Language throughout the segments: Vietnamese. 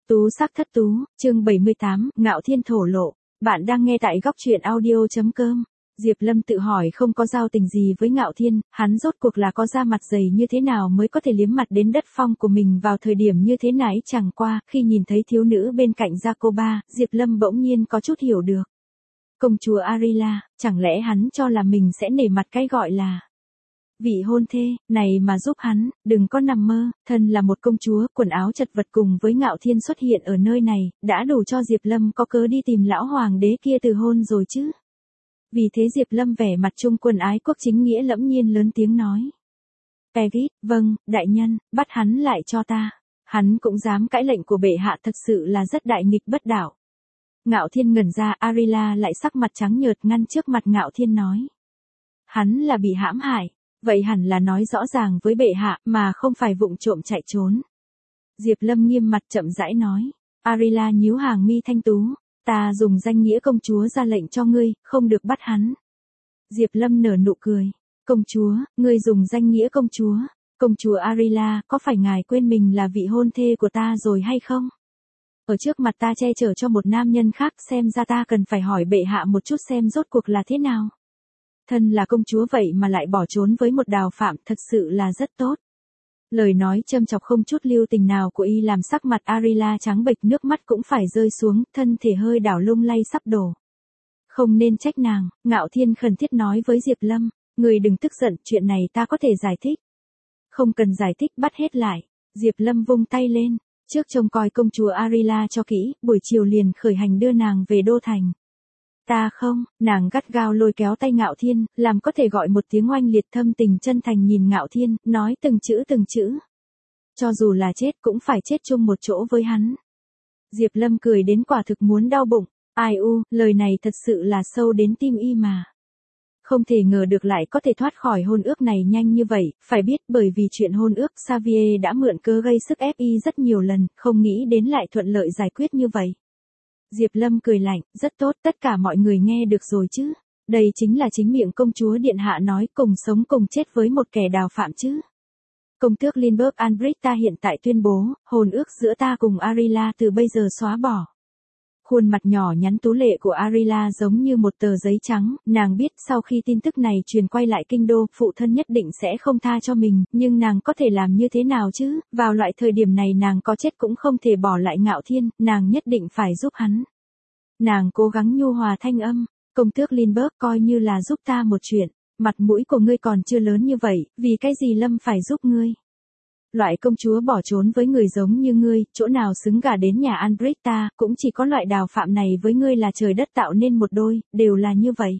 Tú sắc thất tú, chương 78, Ngạo Thiên thổ lộ. Bạn đang nghe tại góc truyện audio.com. Diệp Lâm tự hỏi không có giao tình gì với Ngạo Thiên, hắn rốt cuộc là có da mặt dày như thế nào mới có thể liếm mặt đến đất phong của mình vào thời điểm như thế này. Chẳng qua, khi nhìn thấy thiếu nữ bên cạnh Jacoba, Diệp Lâm bỗng nhiên có chút hiểu được. Công chúa Arila, chẳng lẽ hắn cho là mình sẽ nể mặt cái gọi là vị hôn thê, này mà giúp hắn, đừng có nằm mơ, thân là một công chúa, quần áo chật vật cùng với Ngạo Thiên xuất hiện ở nơi này, đã đủ cho Diệp Lâm có cớ đi tìm lão hoàng đế kia từ hôn rồi chứ. Vì thế Diệp Lâm vẻ mặt trung quân ái quốc chính nghĩa lẫm nhiên lớn tiếng nói. Pegit, vâng, đại nhân, bắt hắn lại cho ta. Hắn cũng dám cãi lệnh của bệ hạ, thật sự là rất đại nghịch bất đạo. Ngạo Thiên ngẩn ra, Arila lại sắc mặt trắng nhợt ngăn trước mặt Ngạo Thiên nói. Hắn là bị hãm hại. Vậy hẳn là nói rõ ràng với bệ hạ mà không phải vụng trộm chạy trốn. Diệp Lâm nghiêm mặt chậm rãi nói. Arila nhíu hàng mi thanh tú. Ta dùng danh nghĩa công chúa ra lệnh cho ngươi, không được bắt hắn. Diệp Lâm nở nụ cười. Công chúa, ngươi dùng danh nghĩa công chúa. Công chúa Arila, có phải ngài quên mình là vị hôn thê của ta rồi hay không? Ở trước mặt ta che chở cho một nam nhân khác, xem ra ta cần phải hỏi bệ hạ một chút xem rốt cuộc là thế nào. Thân là công chúa vậy mà lại bỏ trốn với một đào phạm, thật sự là rất tốt. Lời nói châm chọc không chút lưu tình nào của y làm sắc mặt Arila trắng bệch, nước mắt cũng phải rơi xuống, thân thể hơi đảo lung lay sắp đổ. Không nên trách nàng, Ngạo Thiên khẩn thiết nói với Diệp Lâm, người đừng tức giận, chuyện này ta có thể giải thích. Không cần giải thích, bắt hết lại. Diệp Lâm vung tay lên, trước trông coi công chúa Arila cho kỹ, buổi chiều liền khởi hành đưa nàng về đô thành. Ta không, nàng gắt gao lôi kéo tay Ngạo Thiên, làm có thể gọi một tiếng oanh liệt, thâm tình chân thành nhìn Ngạo Thiên, nói từng chữ. Cho dù là chết cũng phải chết chung một chỗ với hắn. Diệp Lâm cười đến quả thực muốn đau bụng, ai u, lời này thật sự là sâu đến tim y mà. Không thể ngờ được lại có thể thoát khỏi hôn ước này nhanh như vậy, phải biết bởi vì chuyện hôn ước Xavier đã mượn cớ gây sức ép y rất nhiều lần, không nghĩ đến lại thuận lợi giải quyết như vậy. Diệp Lâm cười lạnh, rất tốt, tất cả mọi người nghe được rồi chứ. Đây chính là chính miệng công chúa điện hạ nói, cùng sống cùng chết với một kẻ đào phạm chứ. Công tước Lindbergh Albrecht ta hiện tại tuyên bố, hôn ước giữa ta cùng Arila từ bây giờ xóa bỏ. Khuôn mặt nhỏ nhắn tú lệ của Arila giống như một tờ giấy trắng, nàng biết sau khi tin tức này truyền quay lại kinh đô, phụ thân nhất định sẽ không tha cho mình, nhưng nàng có thể làm như thế nào chứ, vào loại thời điểm này nàng có chết cũng không thể bỏ lại Ngạo Thiên, nàng nhất định phải giúp hắn. Nàng cố gắng nhu hòa thanh âm, công tước Lindbergh coi như là giúp ta một chuyện, mặt mũi của ngươi còn chưa lớn như vậy, vì cái gì Lâm phải giúp ngươi? Loại công chúa bỏ trốn với người giống như ngươi, chỗ nào xứng gả đến nhà Albrecht ta, cũng chỉ có loại đào phạm này với ngươi là trời đất tạo nên một đôi, đều là như vậy.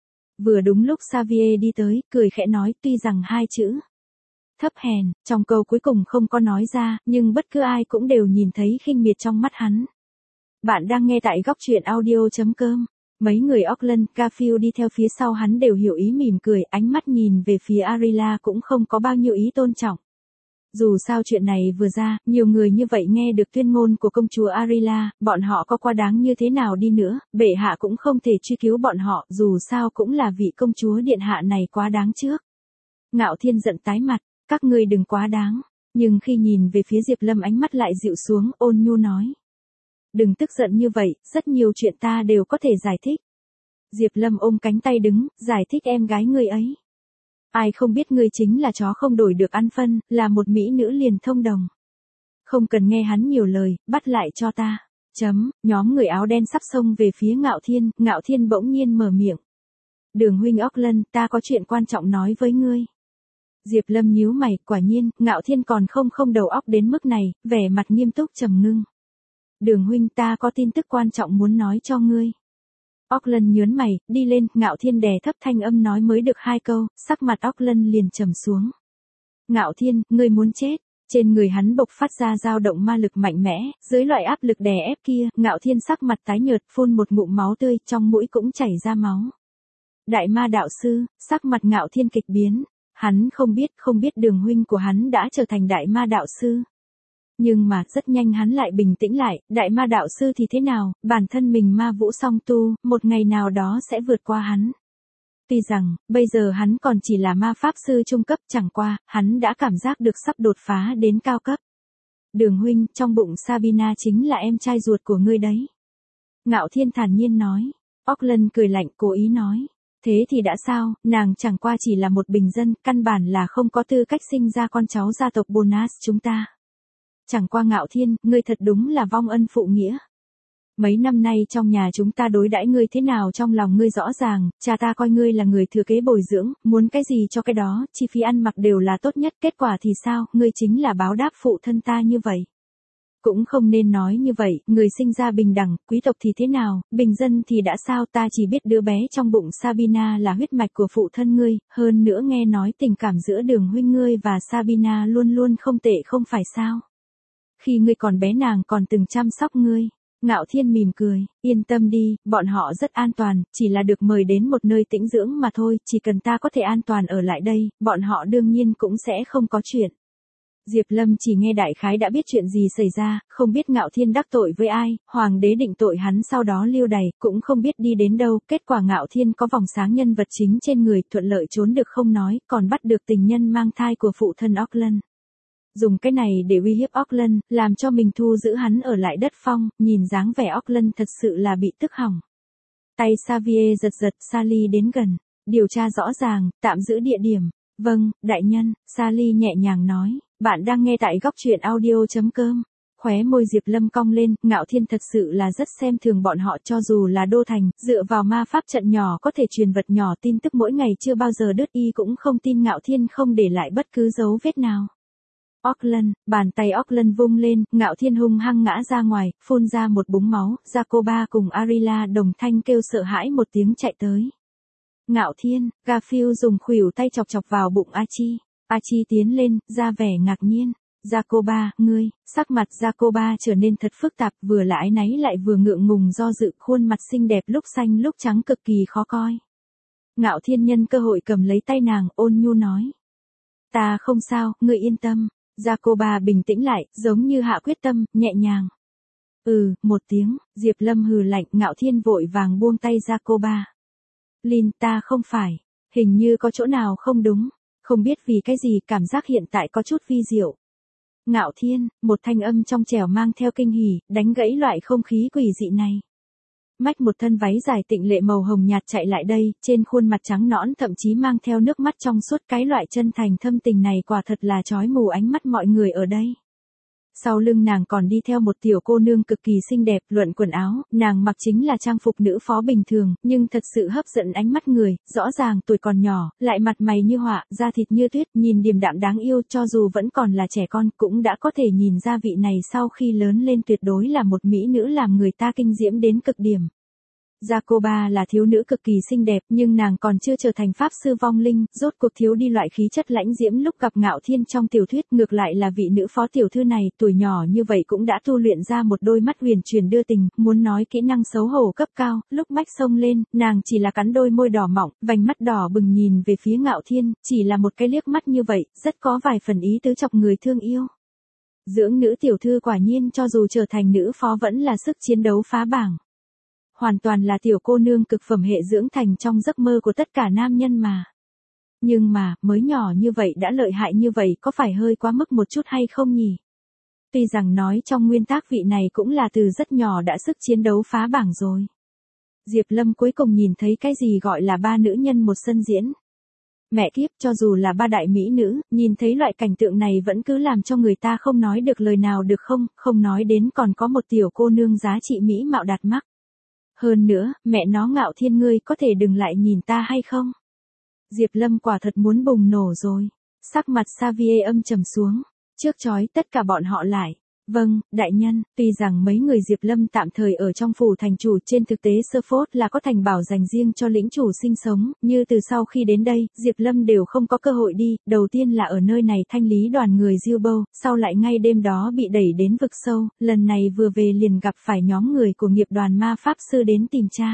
Vừa đúng lúc Xavier đi tới, cười khẽ nói, tuy rằng hai chữ thấp hèn, trong câu cuối cùng không có nói ra, nhưng bất cứ ai cũng đều nhìn thấy khinh miệt trong mắt hắn. Bạn đang nghe tại góc truyện audio.com. Mấy người Auckland, Garfield đi theo phía sau hắn đều hiểu ý mỉm cười, ánh mắt nhìn về phía Arila cũng không có bao nhiêu ý tôn trọng. Dù sao chuyện này vừa ra, nhiều người như vậy nghe được tuyên ngôn của công chúa Arila, bọn họ có quá đáng như thế nào đi nữa, bệ hạ cũng không thể truy cứu bọn họ, dù sao cũng là vị công chúa điện hạ này quá đáng trước. Ngạo Thiên giận tái mặt, các ngươi đừng quá đáng, nhưng khi nhìn về phía Diệp Lâm ánh mắt lại dịu xuống, ôn nhu nói. Đừng tức giận như vậy, rất nhiều chuyện ta đều có thể giải thích. Diệp Lâm ôm cánh tay đứng, giải thích em gái ngươi ấy. Ai không biết ngươi chính là chó không đổi được ăn phân, là một mỹ nữ liền thông đồng. Không cần nghe hắn nhiều lời, bắt lại cho ta. Nhóm người áo đen sắp xông về phía Ngạo Thiên bỗng nhiên mở miệng. Đường huynh Auckland, ta có chuyện quan trọng nói với ngươi. Diệp Lâm nhíu mày, quả nhiên, Ngạo Thiên còn không đầu óc đến mức này, vẻ mặt nghiêm túc trầm ngưng. Đường huynh, ta có tin tức quan trọng muốn nói cho ngươi. Auckland nhớn mày, đi lên, Ngạo Thiên đè thấp thanh âm nói mới được hai câu, sắc mặt Auckland liền trầm xuống. Ngạo Thiên, ngươi muốn chết. Trên người hắn bộc phát ra dao động ma lực mạnh mẽ, dưới loại áp lực đè ép kia, Ngạo Thiên sắc mặt tái nhợt, phun một ngụm máu tươi, trong mũi cũng chảy ra máu. Đại ma đạo sư, sắc mặt Ngạo Thiên kịch biến, hắn không biết đường huynh của hắn đã trở thành đại ma đạo sư. Nhưng mà, rất nhanh hắn lại bình tĩnh lại, đại ma đạo sư thì thế nào, bản thân mình ma vũ song tu, một ngày nào đó sẽ vượt qua hắn. Tuy rằng, bây giờ hắn còn chỉ là ma pháp sư trung cấp, chẳng qua, hắn đã cảm giác được sắp đột phá đến cao cấp. Đường huynh, trong bụng Sabina chính là em trai ruột của ngươi đấy. Ngạo Thiên thản nhiên nói. Auckland cười lạnh cố ý nói. Thế thì đã sao, nàng chẳng qua chỉ là một bình dân, căn bản là không có tư cách sinh ra con cháu gia tộc Bonas chúng ta. Chẳng qua Ngạo Thiên, ngươi thật đúng là vong ân phụ nghĩa. Mấy năm nay trong nhà chúng ta đối đãi ngươi thế nào trong lòng ngươi rõ ràng, cha ta coi ngươi là người thừa kế bồi dưỡng, muốn cái gì cho cái đó, chi phí ăn mặc đều là tốt nhất, kết quả thì sao, ngươi chính là báo đáp phụ thân ta như vậy. Cũng không nên nói như vậy, người sinh ra bình đẳng, quý tộc thì thế nào, bình dân thì đã sao, ta chỉ biết đứa bé trong bụng Sabina là huyết mạch của phụ thân ngươi, hơn nữa nghe nói tình cảm giữa Đường huynh ngươi và Sabina luôn luôn không tệ không phải sao. Khi ngươi còn bé nàng còn từng chăm sóc ngươi. Ngạo Thiên mỉm cười, yên tâm đi, bọn họ rất an toàn, chỉ là được mời đến một nơi tĩnh dưỡng mà thôi, chỉ cần ta có thể an toàn ở lại đây, bọn họ đương nhiên cũng sẽ không có chuyện. Diệp Lâm chỉ nghe đại khái đã biết chuyện gì xảy ra, không biết Ngạo Thiên đắc tội với ai, hoàng đế định tội hắn sau đó lưu đày, cũng không biết đi đến đâu, kết quả Ngạo Thiên có vòng sáng nhân vật chính trên người, thuận lợi trốn được không nói, còn bắt được tình nhân mang thai của phụ thân Auckland. Dùng cái này để uy hiếp Auckland, làm cho mình thu giữ hắn ở lại đất phong, nhìn dáng vẻ Auckland thật sự là bị tức hỏng. Tay Xavier giật giật, Sally đến gần, điều tra rõ ràng, tạm giữ địa điểm. Vâng, đại nhân, Sally nhẹ nhàng nói, bạn đang nghe tại góc truyện audio.com. Khóe môi Diệp Lâm cong lên, Ngạo Thiên thật sự là rất xem thường bọn họ cho dù là đô thành, dựa vào ma pháp trận nhỏ có thể truyền vật nhỏ tin tức mỗi ngày chưa bao giờ đứt y cũng không tin Ngạo Thiên không để lại bất cứ dấu vết nào. Auckland, bàn tay Auckland vung lên, Ngạo Thiên hung hăng ngã ra ngoài, phun ra một búng máu, Jacoba cùng Arilla đồng thanh kêu sợ hãi một tiếng chạy tới. Ngạo Thiên, Garfield dùng khuỷu tay chọc chọc vào bụng Archie. Archie tiến lên, ra vẻ ngạc nhiên. Jacoba, ngươi, sắc mặt Jacoba trở nên thật phức tạp, vừa là áy náy lại vừa ngượng ngùng do dự, khuôn mặt xinh đẹp lúc xanh lúc trắng cực kỳ khó coi. Ngạo Thiên nhân cơ hội cầm lấy tay nàng, ôn nhu nói. Ta không sao, ngươi yên tâm. Jacoba bình tĩnh lại, giống như hạ quyết tâm, nhẹ nhàng. Một tiếng, Diệp Lâm hừ lạnh, Ngạo Thiên vội vàng buông tay Jacoba. Lin, ta không phải. Hình như có chỗ nào không đúng. Không biết vì cái gì, cảm giác hiện tại có chút vi diệu. Ngạo Thiên, một thanh âm trong trẻo mang theo kinh hỉ, đánh gãy loại không khí quỷ dị này. Mách một thân váy dài tịnh lệ màu hồng nhạt chạy lại đây, trên khuôn mặt trắng nõn thậm chí mang theo nước mắt trong suốt, cái loại chân thành thâm tình này quả thật là chói mù ánh mắt mọi người ở đây. Sau lưng nàng còn đi theo một tiểu cô nương cực kỳ xinh đẹp, luận quần áo, nàng mặc chính là trang phục nữ phó bình thường, nhưng thật sự hấp dẫn ánh mắt người, rõ ràng tuổi còn nhỏ, lại mặt mày như họa, da thịt như tuyết, nhìn điềm đạm đáng yêu, cho dù vẫn còn là trẻ con, cũng đã có thể nhìn ra vị này sau khi lớn lên tuyệt đối là một mỹ nữ làm người ta kinh diễm đến cực điểm. Jacoba là thiếu nữ cực kỳ xinh đẹp, nhưng nàng còn chưa trở thành pháp sư vong linh, rốt cuộc thiếu đi loại khí chất lãnh diễm lúc gặp Ngạo Thiên trong tiểu thuyết, ngược lại là vị nữ phó tiểu thư này, tuổi nhỏ như vậy cũng đã tu luyện ra một đôi mắt huyền truyền đưa tình, muốn nói kỹ năng xấu hổ cấp cao, lúc mách xông lên, nàng chỉ là cắn đôi môi đỏ mọng, vành mắt đỏ bừng nhìn về phía Ngạo Thiên, chỉ là một cái liếc mắt như vậy, rất có vài phần ý tứ chọc người thương yêu. Dưỡng nữ tiểu thư quả nhiên cho dù trở thành nữ phó vẫn là sức chiến đấu phá bảng. Hoàn toàn là tiểu cô nương cực phẩm hệ dưỡng thành trong giấc mơ của tất cả nam nhân mà. Nhưng mà, mới nhỏ như vậy đã lợi hại như vậy có phải hơi quá mức một chút hay không nhỉ? Tuy rằng nói trong nguyên tác vị này cũng là từ rất nhỏ đã sức chiến đấu phá bảng rồi. Diệp Lâm cuối cùng nhìn thấy cái gì gọi là ba nữ nhân một sân diễn. Mẹ kiếp, cho dù là ba đại mỹ nữ, nhìn thấy loại cảnh tượng này vẫn cứ làm cho người ta không nói được lời nào được không nói đến còn có một tiểu cô nương giá trị mỹ mạo đạt mắc. Hơn nữa, mẹ nó Ngạo Thiên ngươi có thể đừng lại nhìn ta hay không? Diệp Lâm quả thật muốn bùng nổ rồi. Sắc mặt Xavier âm trầm xuống. Trước chói tất cả bọn họ lại. Vâng, đại nhân, tuy rằng mấy người Diệp Lâm tạm thời ở trong phủ thành chủ, trên thực tế Suffolk là có thành bảo dành riêng cho lĩnh chủ sinh sống, như từ sau khi đến đây, Diệp Lâm đều không có cơ hội đi, đầu tiên là ở nơi này thanh lý đoàn người Gilbo, sau lại ngay đêm đó bị đẩy đến vực sâu, lần này vừa về liền gặp phải nhóm người của nghiệp đoàn ma pháp sư đến tìm cha.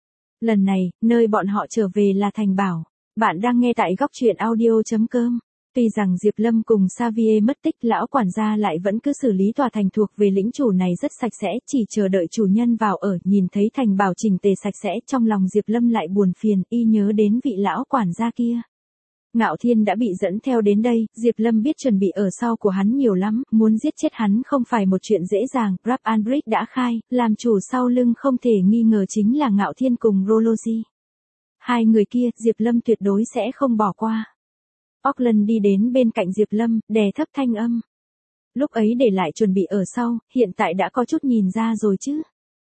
Lần này, nơi bọn họ trở về là thành bảo. Bạn đang nghe tại góc truyện audio.com. Tuy rằng Diệp Lâm cùng Xavier mất tích, lão quản gia lại vẫn cứ xử lý tòa thành thuộc về lĩnh chủ này rất sạch sẽ, chỉ chờ đợi chủ nhân vào ở, nhìn thấy thành bảo chỉnh tề sạch sẽ, trong lòng Diệp Lâm lại buồn phiền, y nhớ đến vị lão quản gia kia. Ngạo Thiên đã bị dẫn theo đến đây, Diệp Lâm biết chuẩn bị ở sau của hắn nhiều lắm, muốn giết chết hắn không phải một chuyện dễ dàng, Rap Albrecht đã khai, làm chủ sau lưng không thể nghi ngờ chính là Ngạo Thiên cùng Rology. Hai người kia, Diệp Lâm tuyệt đối sẽ không bỏ qua. Auckland đi đến bên cạnh Diệp Lâm, đè thấp thanh âm. Lúc ấy để lại chuẩn bị ở sau, hiện tại đã có chút nhìn ra rồi chứ.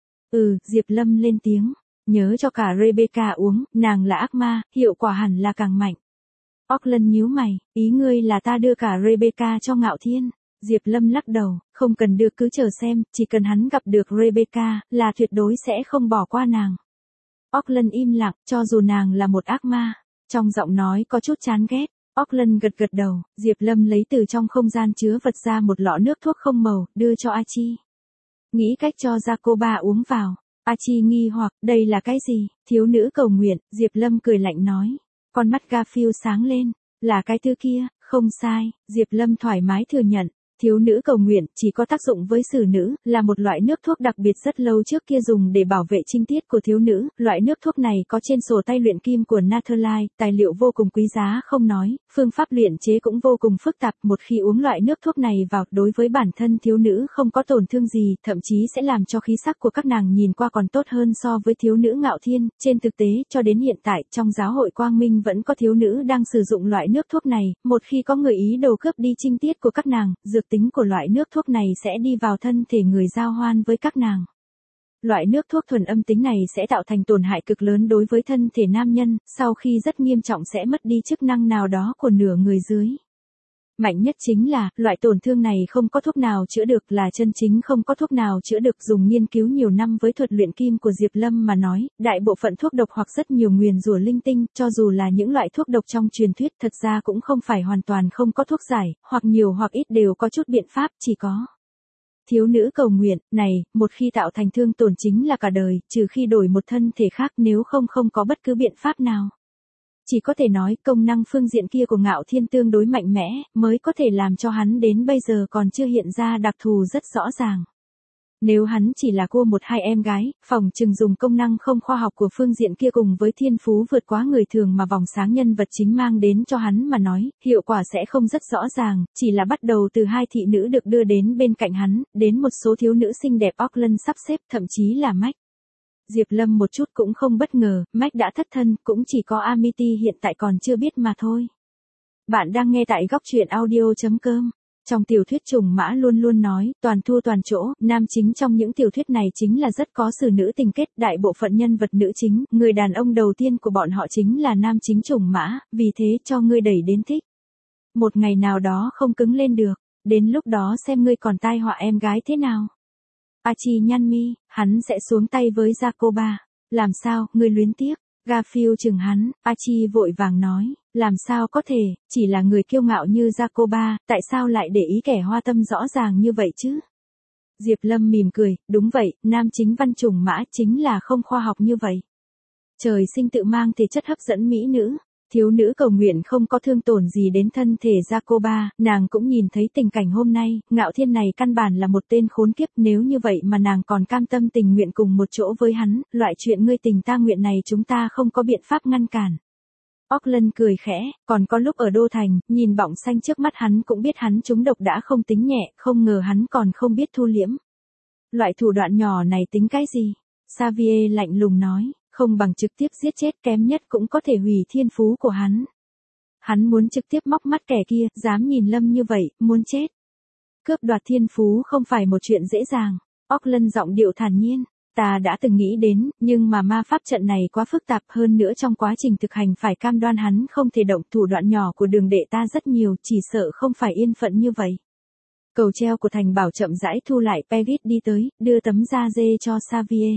Diệp Lâm lên tiếng, nhớ cho cả Rebecca uống, nàng là ác ma, hiệu quả hẳn là càng mạnh. Auckland nhíu mày, ý ngươi là ta đưa cả Rebecca cho Ngạo Thiên. Diệp Lâm lắc đầu, không cần đưa cứ chờ xem, chỉ cần hắn gặp được Rebecca, là tuyệt đối sẽ không bỏ qua nàng. Auckland im lặng, cho dù nàng là một ác ma. Trong giọng nói có chút chán ghét. Auckland gật đầu, Diệp Lâm lấy từ trong không gian chứa vật ra một lọ nước thuốc không màu, đưa cho Archie. Nghĩ cách cho Jacoba uống vào. Archie nghi hoặc, đây là cái gì? Thiếu nữ cầu nguyện, Diệp Lâm cười lạnh nói. Con mắt Garfield sáng lên, là cái thứ kia, không sai, Diệp Lâm thoải mái thừa nhận. Thiếu nữ cầu nguyện chỉ có tác dụng với xử nữ, là một loại nước thuốc đặc biệt rất lâu trước kia dùng để bảo vệ trinh tiết của thiếu nữ. Loại nước thuốc này có trên sổ tay luyện kim của Natherlite, tài liệu vô cùng quý giá không nói, phương pháp luyện chế cũng vô cùng phức tạp. Một khi uống loại nước thuốc này vào, đối với bản thân thiếu nữ không có tổn thương gì, thậm chí sẽ làm cho khí sắc của các nàng nhìn qua còn tốt hơn so với thiếu nữ Ngạo Thiên. Trên thực tế, cho đến hiện tại, trong giáo hội Quang Minh vẫn có thiếu nữ đang sử dụng loại nước thuốc này. Một khi có người ý đồ cướp đi trinh tiết của các nàng, dược tính của loại nước thuốc này sẽ đi vào thân thể người giao hoan với các nàng. Loại nước thuốc thuần âm tính này sẽ tạo thành tổn hại cực lớn đối với thân thể nam nhân, sau khi rất nghiêm trọng sẽ mất đi chức năng nào đó của nửa người dưới. Mạnh nhất chính là, loại tổn thương này không có thuốc nào chữa được, là chân chính không có thuốc nào chữa được. Dùng nghiên cứu nhiều năm với thuật luyện kim của Diệp Lâm mà nói, đại bộ phận thuốc độc hoặc rất nhiều nguyền rủa linh tinh, cho dù là những loại thuốc độc trong truyền thuyết thật ra cũng không phải hoàn toàn không có thuốc giải, hoặc nhiều hoặc ít đều có chút biện pháp, chỉ có. Thiếu nữ cầu nguyện, này, một khi tạo thành thương tổn chính là cả đời, trừ khi đổi một thân thể khác, nếu không không có bất cứ biện pháp nào. Chỉ có thể nói công năng phương diện kia của Ngạo Thiên tương đối mạnh mẽ, mới có thể làm cho hắn đến bây giờ còn chưa hiện ra đặc thù rất rõ ràng. Nếu hắn chỉ là cua một hai em gái, phỏng chừng dùng công năng không khoa học của phương diện kia cùng với thiên phú vượt quá người thường mà vòng sáng nhân vật chính mang đến cho hắn mà nói, hiệu quả sẽ không rất rõ ràng, chỉ là bắt đầu từ hai thị nữ được đưa đến bên cạnh hắn, đến một số thiếu nữ xinh đẹp Auckland sắp xếp, thậm chí là Mac. Diệp Lâm một chút cũng không bất ngờ, Mac đã thất thân, cũng chỉ có Amity hiện tại còn chưa biết mà thôi. Bạn đang nghe tại góc truyện audio.com. Trong tiểu thuyết Trùng Mã luôn luôn nói, toàn thua toàn chỗ, nam chính trong những tiểu thuyết này chính là rất có xử nữ tình kết, đại bộ phận nhân vật nữ chính, người đàn ông đầu tiên của bọn họ chính là nam chính Trùng Mã, vì thế cho ngươi đẩy đến thích. Một ngày nào đó không cứng lên được, đến lúc đó xem ngươi còn tai họa em gái thế nào. Archie nhăn mi, hắn sẽ xuống tay với Jacoba. Làm sao, ngươi luyến tiếc? Garfield chừng hắn, Archie vội vàng nói, làm sao có thể, chỉ là người kiêu ngạo như Jacoba, tại sao lại để ý kẻ hoa tâm rõ ràng như vậy chứ? Diệp Lâm mỉm cười, đúng vậy, nam chính văn Trùng Mã chính là không khoa học như vậy. Trời sinh tự mang thể chất hấp dẫn mỹ nữ. Thiếu nữ cầu nguyện không có thương tổn gì đến thân thể Jacoba, nàng cũng nhìn thấy tình cảnh hôm nay, Ngạo Thiên này căn bản là một tên khốn kiếp, nếu như vậy mà nàng còn cam tâm tình nguyện cùng một chỗ với hắn, loại chuyện ngươi tình ta nguyện này chúng ta không có biện pháp ngăn cản. Auckland cười khẽ, còn có lúc ở Đô Thành, nhìn bọng xanh trước mắt hắn cũng biết hắn trúng độc đã không tính nhẹ, không ngờ hắn còn không biết thu liễm. Loại thủ đoạn nhỏ này tính cái gì? Xavier lạnh lùng nói. Không bằng trực tiếp giết chết, kém nhất cũng có thể hủy thiên phú của hắn. Hắn muốn trực tiếp móc mắt kẻ kia, dám nhìn Lâm như vậy, muốn chết. Cướp đoạt thiên phú không phải một chuyện dễ dàng. Auckland giọng điệu thản nhiên. Ta đã từng nghĩ đến, nhưng mà ma pháp trận này quá phức tạp, hơn nữa trong quá trình thực hành phải cam đoan hắn không thể động. Thủ đoạn nhỏ của đường đệ ta rất nhiều, chỉ sợ không phải yên phận như vậy. Cầu treo của thành bảo chậm rãi thu lại, Peggy đi tới, đưa tấm da dê cho Xavier.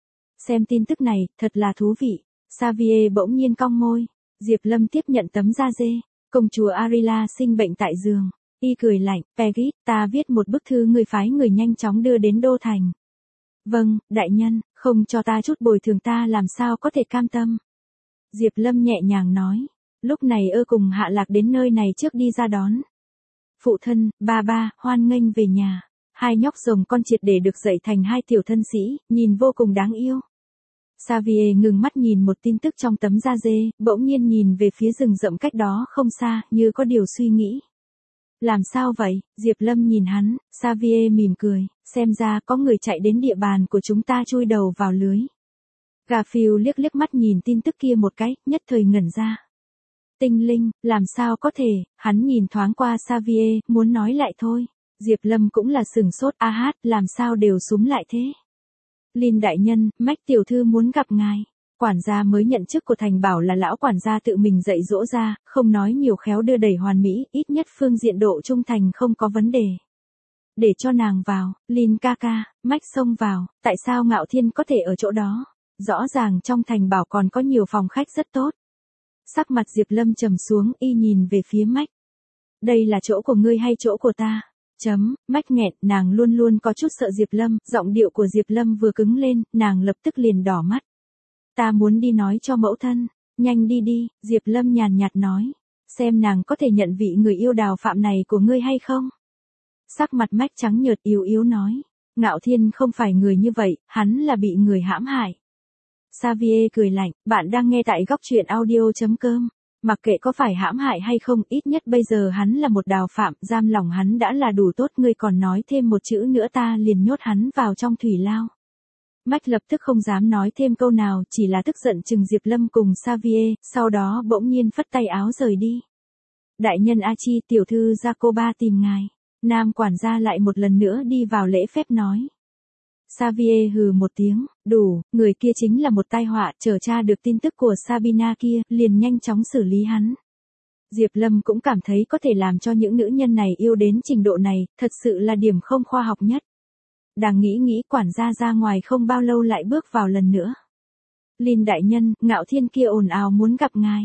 Xem tin tức này, thật là thú vị. Xavier bỗng nhiên cong môi. Diệp Lâm tiếp nhận tấm da dê. Công chúa Arila sinh bệnh tại giường. Y cười lạnh, Peggy, ta viết một bức thư người phái người nhanh chóng đưa đến Đô Thành. Vâng, đại nhân, không cho ta chút bồi thường ta làm sao có thể cam tâm. Diệp Lâm nhẹ nhàng nói. Lúc này cùng Hạ Lạc đến nơi này trước đi ra đón. Phụ thân, ba, hoan nghênh về nhà. Hai nhóc rồng con triệt để được dạy thành hai tiểu thân sĩ, nhìn vô cùng đáng yêu. Xavier ngừng mắt nhìn một tin tức trong tấm da dê, bỗng nhiên nhìn về phía rừng rậm cách đó không xa, như có điều suy nghĩ. Làm sao vậy? Diệp Lâm nhìn hắn, Xavier mỉm cười, xem ra có người chạy đến địa bàn của chúng ta chui đầu vào lưới. Garfield liếc liếc mắt nhìn tin tức kia một cái, nhất thời ngẩn ra. Tinh linh, làm sao có thể, hắn nhìn thoáng qua Xavier, muốn nói lại thôi. Diệp Lâm cũng là sừng sốt, a hát, làm sao đều súm lại thế. Lin đại nhân, Mách tiểu thư muốn gặp ngài. Quản gia mới nhận chức của thành bảo là lão quản gia tự mình dạy dỗ ra, không nói nhiều khéo đưa đẩy hoàn mỹ, ít nhất phương diện độ trung thành không có vấn đề. Để cho nàng vào, Lin ca ca, Mách xông vào, tại sao Ngạo Thiên có thể ở chỗ đó? Rõ ràng trong thành bảo còn có nhiều phòng khách rất tốt. Sắc mặt Diệp Lâm trầm xuống, y nhìn về phía Mách. Đây là chỗ của ngươi hay chỗ của ta? Mách nghẹn, nàng luôn luôn có chút sợ Diệp Lâm, giọng điệu của Diệp Lâm vừa cứng lên, nàng lập tức liền đỏ mắt. Ta muốn đi nói cho mẫu thân, nhanh đi đi, Diệp Lâm nhàn nhạt nói. Xem nàng có thể nhận vị người yêu đào phạm này của ngươi hay không? Sắc mặt Mách trắng nhợt yếu yếu nói. Ngạo Thiên không phải người như vậy, hắn là bị người hãm hại. Xavier cười lạnh, bạn đang nghe tại góc truyện audio.com. Mặc kệ có phải hãm hại hay không, ít nhất bây giờ hắn là một đào phạm, giam lòng hắn đã là đủ tốt, ngươi còn nói thêm một chữ nữa ta liền nhốt hắn vào trong thủy lao. Mách lập tức không dám nói thêm câu nào, chỉ là tức giận chừng Diệp Lâm cùng Xavier, sau đó bỗng nhiên phất tay áo rời đi. Đại nhân A Chi, tiểu thư Jacoba tìm ngài. Nam quản gia lại một lần nữa đi vào lễ phép nói. Xavier hừ một tiếng, đủ, người kia chính là một tai họa, chờ tra được tin tức của Sabina kia, liền nhanh chóng xử lý hắn. Diệp Lâm cũng cảm thấy có thể làm cho những nữ nhân này yêu đến trình độ này, thật sự là điểm không khoa học nhất. Đang nghĩ quản gia ra ngoài không bao lâu lại bước vào lần nữa. Lin đại nhân, Ngạo Thiên kia ồn ào muốn gặp ngài.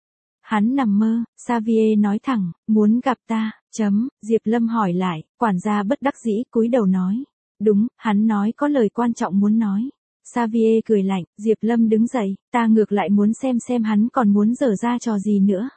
Hắn nằm mơ, Xavier nói thẳng, muốn gặp ta, Diệp Lâm hỏi lại, quản gia bất đắc dĩ cúi đầu nói. Đúng, hắn nói có lời quan trọng muốn nói. Xavier cười lạnh, Diệp Lâm đứng dậy, ta ngược lại muốn xem hắn còn muốn giở ra trò gì nữa.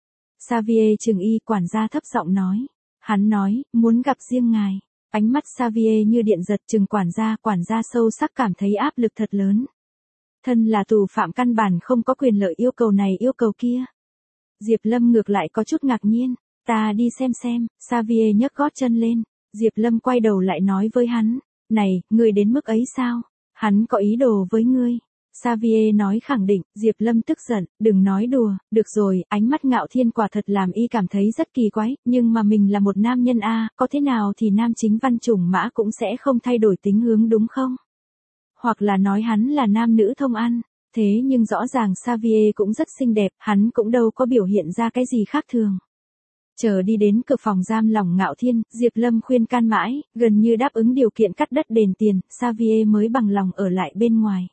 Xavier trừng y, quản gia thấp giọng nói. Hắn nói, muốn gặp riêng ngài. Ánh mắt Xavier như điện giật trừng quản gia sâu sắc cảm thấy áp lực thật lớn. Thân là tù phạm căn bản không có quyền lợi yêu cầu này yêu cầu kia. Diệp Lâm ngược lại có chút ngạc nhiên, ta đi xem, Xavier nhấc gót chân lên. Diệp Lâm quay đầu lại nói với hắn, này, ngươi đến mức ấy sao? Hắn có ý đồ với ngươi. Xavier nói khẳng định, Diệp Lâm tức giận, đừng nói đùa, được rồi, ánh mắt Ngạo Thiên quả thật làm y cảm thấy rất kỳ quái, nhưng mà mình là một nam nhân a, có thế nào thì nam chính văn chủng mã cũng sẽ không thay đổi tính hướng đúng không? Hoặc là nói hắn là nam nữ thông ăn, thế nhưng rõ ràng Xavier cũng rất xinh đẹp, hắn cũng đâu có biểu hiện ra cái gì khác thường. Chờ đi đến cửa phòng giam lỏng Ngạo Thiên, Diệp Lâm khuyên can mãi, gần như đáp ứng điều kiện cắt đất đền tiền, Xavier mới bằng lòng ở lại bên ngoài.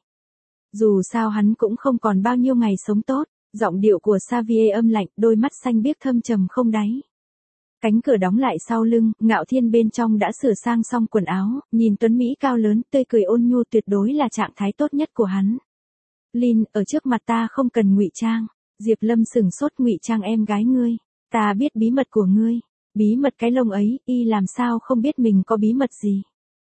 Dù sao hắn cũng không còn bao nhiêu ngày sống tốt, giọng điệu của Xavier âm lạnh, đôi mắt xanh biếc thâm trầm không đáy. Cánh cửa đóng lại sau lưng, Ngạo Thiên bên trong đã sửa sang xong quần áo, nhìn tuấn Mỹ cao lớn, tươi cười ôn nhu tuyệt đối là trạng thái tốt nhất của hắn. Lin, ở trước mặt ta không cần ngụy trang. Diệp Lâm sừng sốt, ngụy trang em gái ngươi. Ta biết bí mật của ngươi. Bí mật cái lông ấy, y làm sao không biết mình có bí mật gì.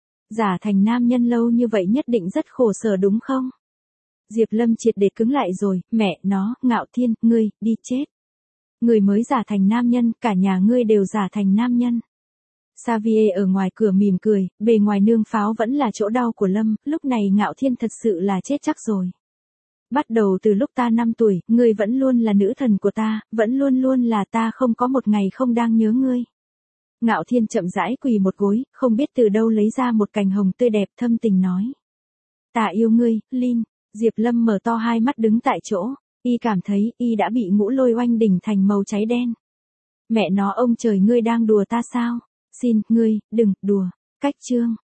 Giả thành nam nhân lâu như vậy nhất định rất khổ sở đúng không? Diệp Lâm triệt để cứng lại rồi, mẹ nó, Ngạo Thiên, ngươi, đi chết. Ngươi mới giả thành nam nhân, cả nhà ngươi đều giả thành nam nhân. Xavier ở ngoài cửa mỉm cười, bề ngoài nương pháo vẫn là chỗ đau của Lâm, lúc này Ngạo Thiên thật sự là chết chắc rồi. Bắt đầu từ lúc ta 5 tuổi, ngươi vẫn luôn là nữ thần của ta, vẫn luôn luôn là ta không có một ngày không đang nhớ ngươi. Ngạo Thiên chậm rãi quỳ một gối, không biết từ đâu lấy ra một cành hồng tươi đẹp thâm tình nói. Ta yêu ngươi, Lin. Diệp Lâm mở to hai mắt đứng tại chỗ, y cảm thấy y đã bị ngũ lôi oanh đỉnh thành màu cháy đen. Mẹ nó ông trời, ngươi đang đùa ta sao? Xin, ngươi, đừng, đùa. Cách chương.